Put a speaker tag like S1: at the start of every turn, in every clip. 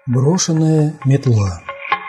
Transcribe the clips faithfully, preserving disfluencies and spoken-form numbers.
S1: Брошенная метла.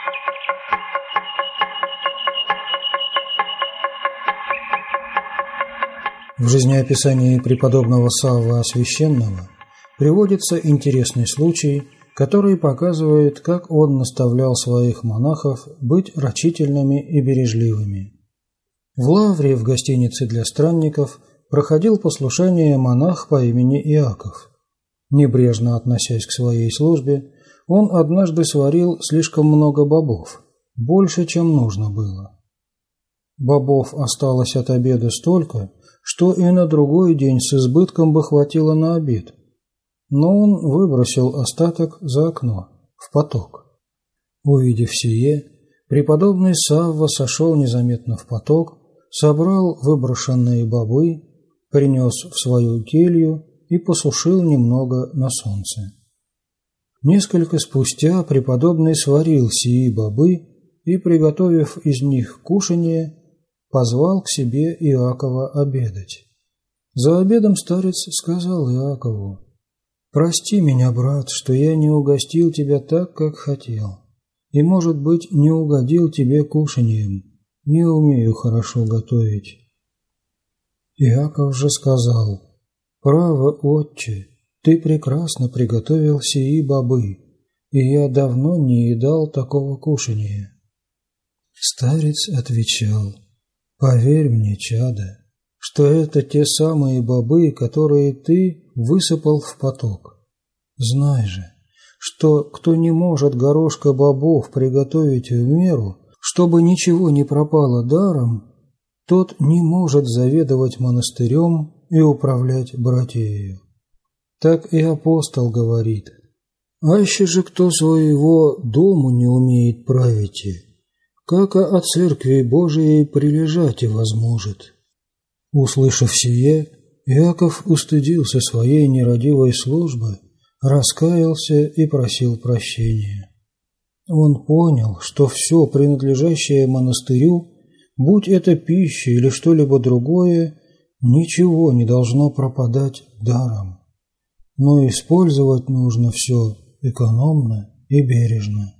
S1: В жизнеописании преподобного Саввы Освященного приводится интересный случай, который показывает, как он наставлял своих монахов быть рачительными и бережливыми. В Лавре в гостинице для странников проходил послушание монах по имени Иаков. Небрежно относясь к своей службе, он однажды сварил слишком много бобов, больше, чем нужно было. Бобов осталось от обеда столько, что и на другой день с избытком бы хватило на обед. Но он выбросил остаток за окно, в поток. Увидев сие, преподобный Савва сошел незаметно в поток, собрал выброшенные бобы, принес в свою келью и посушил немного на солнце. Несколько спустя преподобный сварил сии бобы и, приготовив из них кушанье, позвал к себе Иакова обедать. За обедом старец сказал Иакову: «Прости меня, брат, что я не угостил тебя так, как хотел, и, может быть, не угодил тебе кушаньем, не умею хорошо готовить». Иаков же сказал: «Право, отче, ты прекрасно приготовил сии бобы, и я давно не едал такого кушанья». Старец отвечал: «Поверь мне, чадо, что это те самые бобы, которые ты высыпал в поток. Знай же, что кто не может горошка бобов приготовить в меру, чтобы ничего не пропало даром, тот не может заведовать монастырем и управлять братьею. Так и апостол говорит: аще же кто своего дому не умеет править, как от церкви Божией прилежать и возможет». Услышав сие, Иаков устыдился своей нерадивой службы, раскаялся и просил прощения. Он понял, что все принадлежащее монастырю, будь это пища или что-либо другое, ничего не должно пропадать даром, но использовать нужно все экономно и бережно.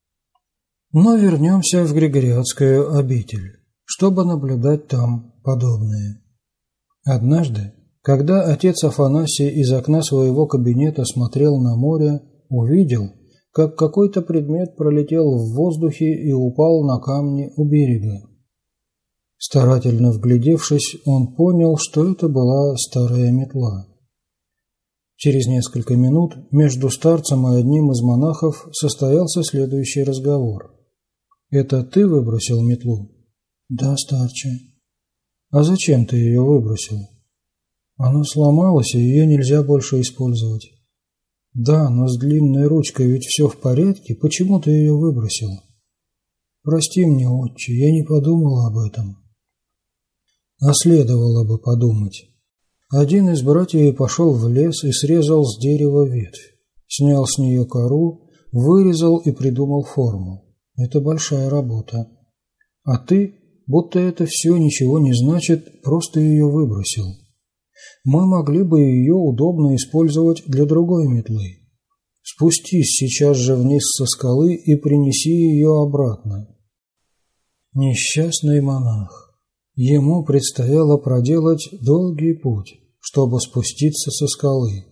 S1: Но вернемся в Григориадскую обитель, чтобы наблюдать там подобное. Однажды, когда отец Афанасий из окна своего кабинета смотрел на море, увидел, как какой-то предмет пролетел в воздухе и упал на камни у берега. Старательно вглядевшись, он понял, что это была старая метла. Через несколько минут между старцем и одним из монахов состоялся следующий разговор. «Это ты выбросил метлу?» «Да, старче». «А зачем ты ее выбросил?» «Она сломалась, и ее нельзя больше использовать». «Да, но с длинной ручкой ведь все в порядке, почему ты ее выбросил?» «Прости мне, отче, я не подумал об этом». «А следовало бы подумать». Один из братьев пошел в лес и срезал с дерева ветвь, снял с нее кору, вырезал и придумал форму. Это большая работа. А ты, будто это все ничего не значит, просто ее выбросил. Мы могли бы ее удобно использовать для другой метлы. Спустись сейчас же вниз со скалы и принеси ее обратно». Несчастный монах. Ему предстояло проделать долгий путь, чтобы спуститься со скалы.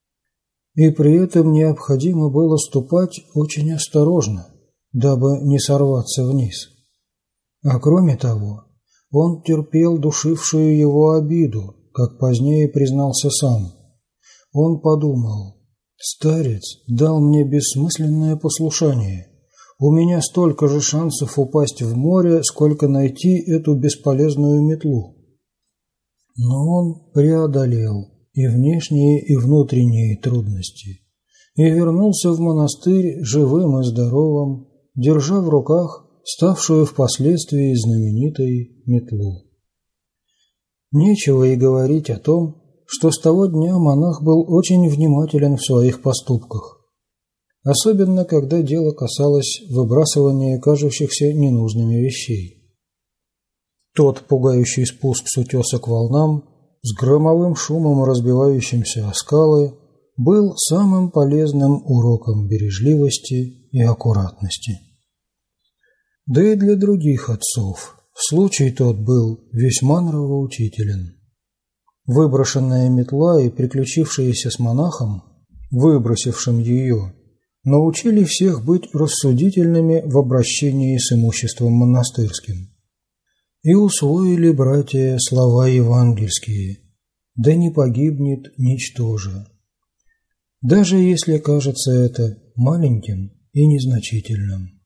S1: И при этом необходимо было ступать очень осторожно, дабы не сорваться вниз. А кроме того, он терпел душившую его обиду, как позднее признался сам. Он подумал: «Старец дал мне бессмысленное послушание. У меня столько же шансов упасть в море, сколько найти эту бесполезную метлу». Но он преодолел и внешние, и внутренние трудности и вернулся в монастырь живым и здоровым, держа в руках ставшую впоследствии знаменитой метлу. Нечего и говорить о том, что с того дня монах был очень внимателен в своих поступках, особенно когда дело касалось выбрасывания кажущихся ненужными вещей. Тот пугающий спуск с утеса к волнам, с громовым шумом разбивающимся о скалы, был самым полезным уроком бережливости и аккуратности. Да и для других отцов случай тот был весьма нравоучителен. Выброшенная метла и приключившаяся с монахом, выбросившим ее, научили всех быть рассудительными в обращении с имуществом монастырским. И усвоили братья слова евангельские: «Да не погибнет ничтоже», даже если кажется это маленьким и незначительным.